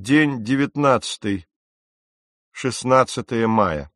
День 19. 16 мая.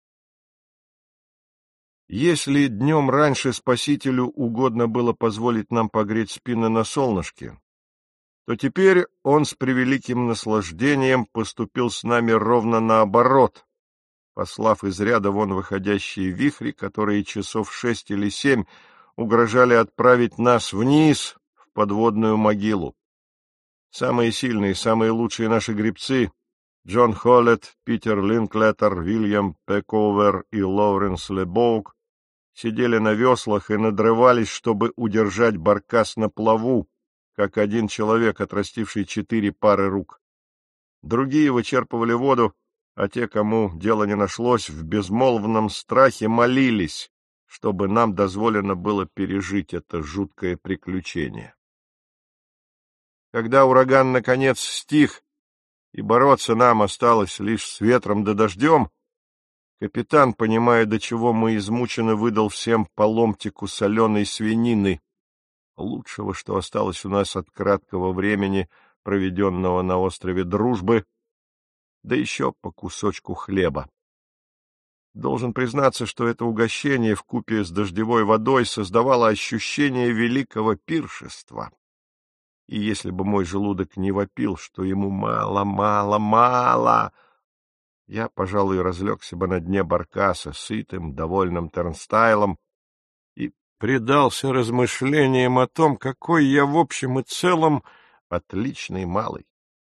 Если днем раньше Спасителю угодно было позволить нам погреть спины на солнышке, то теперь он с превеликим наслаждением поступил с нами ровно наоборот, послав из ряда вон выходящие вихри, которые часов 6 или 7 угрожали отправить нас вниз в подводную могилу. Самые сильные, самые лучшие наши гребцы — Джон Холлетт, Питер Линклетер, Вильям Пековер и Лоуренс Лебоук — сидели на веслах и надрывались, чтобы удержать баркас на плаву, как один человек, отрастивший 4 пары рук. Другие вычерпывали воду, а те, кому дело не нашлось, в безмолвном страхе молились, чтобы нам дозволено было пережить это жуткое приключение. Когда ураган наконец стих, и бороться нам осталось лишь с ветром да дождем, капитан, понимая, до чего мы измучены, выдал всем по ломтику соленой свинины, лучшего, что осталось у нас от краткого времени, проведенного на острове Дружбы, да еще по кусочку хлеба. Должен признаться, что это угощение вкупе с дождевой водой создавало ощущение великого пиршества. И если бы мой желудок не вопил, что ему мало, мало, мало, я, пожалуй, разлегся бы на дне баркаса, сытым, довольным Тернстайлом, и предался размышлениям о том, какой я в общем и целом отличный малый.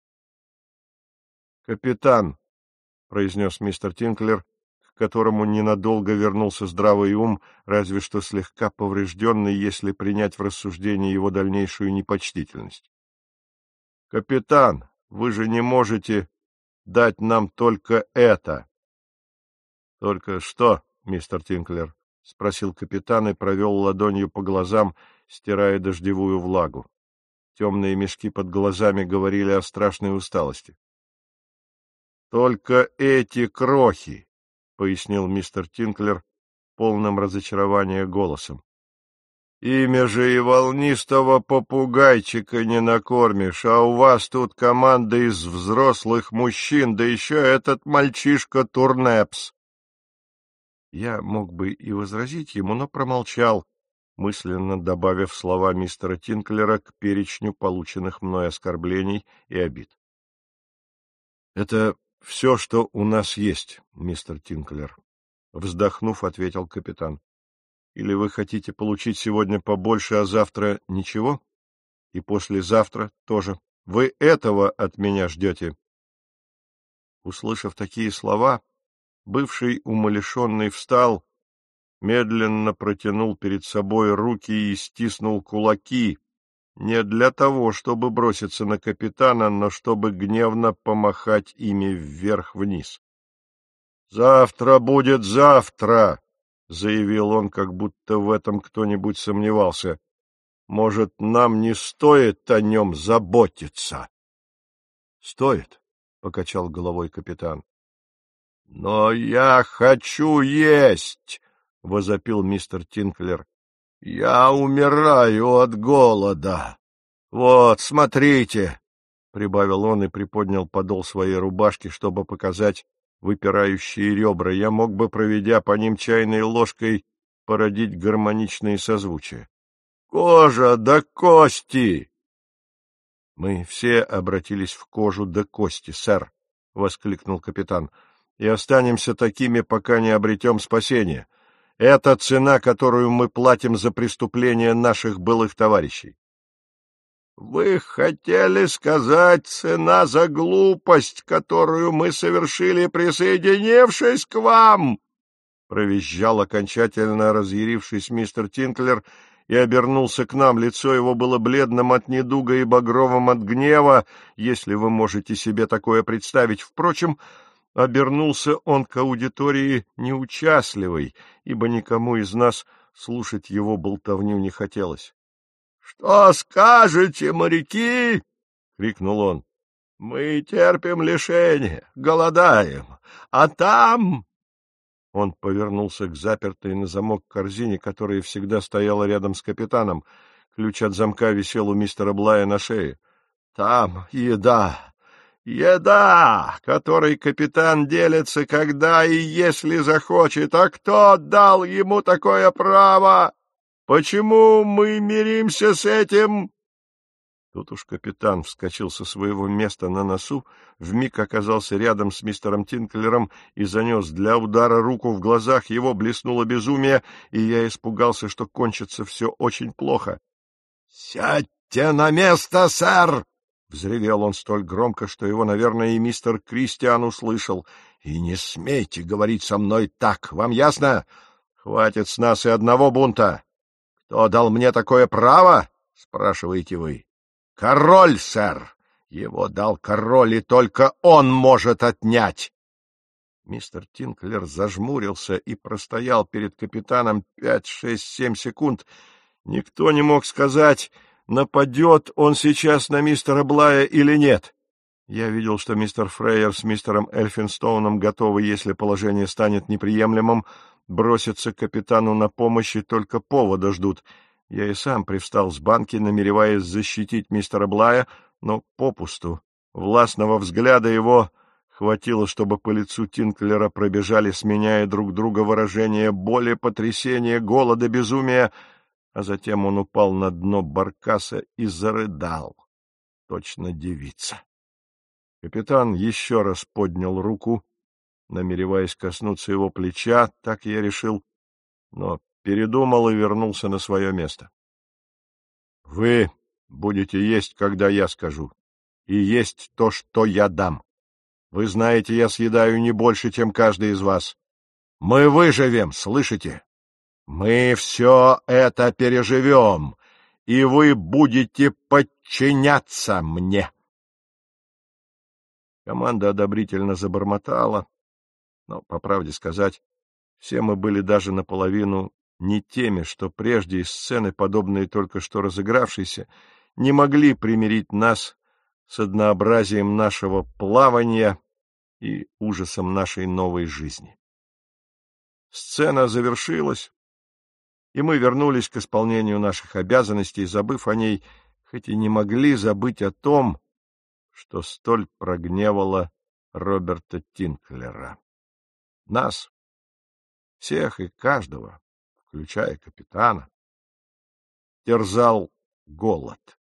«Капитан», — произнес мистер Тинклер, к которому ненадолго вернулся здравый ум, разве что слегка поврежденный, если принять в рассуждение его дальнейшую непочтительность. «Капитан, вы же не можете дать нам только это». «Только что, мистер Тинклер?» — спросил капитан и провел ладонью по глазам, стирая дождевую влагу. Темные мешки под глазами говорили о страшной усталости. «Только эти крохи», — пояснил мистер Тинклер полным разочарования голосом. «Ими же и волнистого попугайчика не накормишь, а у вас тут команда из взрослых мужчин, да еще этот мальчишка Турнепс». Я мог бы и возразить ему, но промолчал, мысленно добавив слова мистера Тинклера к перечню полученных мной оскорблений и обид. «Это все, что у нас есть, мистер Тинклер», — вздохнув, ответил капитан. «Или вы хотите получить сегодня побольше, а завтра ничего? И послезавтра тоже. Вы этого от меня ждете?» Услышав такие слова, бывший умалишенный встал, медленно протянул перед собой руки и стиснул кулаки, не для того, чтобы броситься на капитана, но чтобы гневно помахать ими вверх-вниз. «Завтра будет завтра!» — заявил он, как будто в этом кто-нибудь сомневался. «Может, нам не стоит о нем заботиться?» «Стоит», — покачал головой капитан. «Но я хочу есть!» — возопил мистер Тинклер. «Я умираю от голода. Вот, смотрите!» — прибавил он и приподнял подол своей рубашки, чтобы показать выпирающие ребра. Я мог бы, проведя по ним чайной ложкой, породить гармоничные созвучия. «Кожа до кости!» «Мы все обратились в кожу до кости, сэр!» — воскликнул капитан. «И останемся такими, пока не обретем спасение. Это цена, которую мы платим за преступления наших былых товарищей». «Вы хотели сказать, цена за глупость, которую мы совершили, присоединившись к вам?» — провизжал окончательно разъярившись мистер Тинклер и обернулся к нам. Лицо его было бледным от недуга и багровым от гнева, если вы можете себе такое представить. Впрочем, обернулся он к аудитории неучастливый, ибо никому из нас слушать его болтовню не хотелось. «Что скажете, моряки?» — крикнул он. «Мы терпим лишения, голодаем, а там...» Он повернулся к запертой на замок корзине, которая всегда стояла рядом с капитаном. Ключ от замка висел у мистера Блая на шее. «Там еда, Еда, которой капитан делится, когда и если захочет. А кто дал ему такое право? Почему мы миримся с этим?» Тут уж капитан вскочил со своего места на носу, вмиг оказался рядом с мистером Тинклером и занес для удара руку. В глазах его блеснуло безумие, и я испугался, что кончится все очень плохо. — Сядьте на место, сэр! — взревел он столь громко, что его, наверное, и мистер Кристиан услышал. — И не смейте говорить со мной так, вам ясно? Хватит с нас и одного бунта. Кто дал мне такое право? — спрашиваете вы. — Король, сэр! Его дал король, и только он может отнять! Мистер Тинклер зажмурился и простоял перед капитаном 5, 6, 7 секунд. Никто не мог сказать, нападет он сейчас на мистера Блая или нет. Я видел, что мистер Фрейер с мистером Эльфинстоуном готовы, если положение станет неприемлемым, броситься к капитану на помощь и только повода ждут. Я и сам привстал с банки, намереваясь защитить мистера Блая, но попусту. Властного взгляда его хватило, чтобы по лицу Тинклера пробежали, сменяя друг друга выражения боли, потрясения, голода, безумия, а затем он упал на дно баркаса и зарыдал, точно девица. Капитан еще раз поднял руку, намереваясь коснуться его плеча, так я решил, но передумал и вернулся на свое место. — Вы будете есть, когда я скажу, и есть то, что я дам. Вы знаете, я съедаю не больше, чем каждый из вас. Мы выживем, слышите? Мы все это переживем, и вы будете подчиняться мне. Команда одобрительно забормотала, но, по правде сказать, все мы были даже наполовину не теми, что прежде из сцены, подобные только что разыгравшейся, не могли примирить нас с однообразием нашего плавания и ужасом нашей новой жизни. Сцена завершилась, и мы вернулись к исполнению наших обязанностей, забыв о ней, хоть и не могли забыть о том, что столь прогневало Роберта Тинклера. Нас, всех и каждого, включая капитана, терзал голод.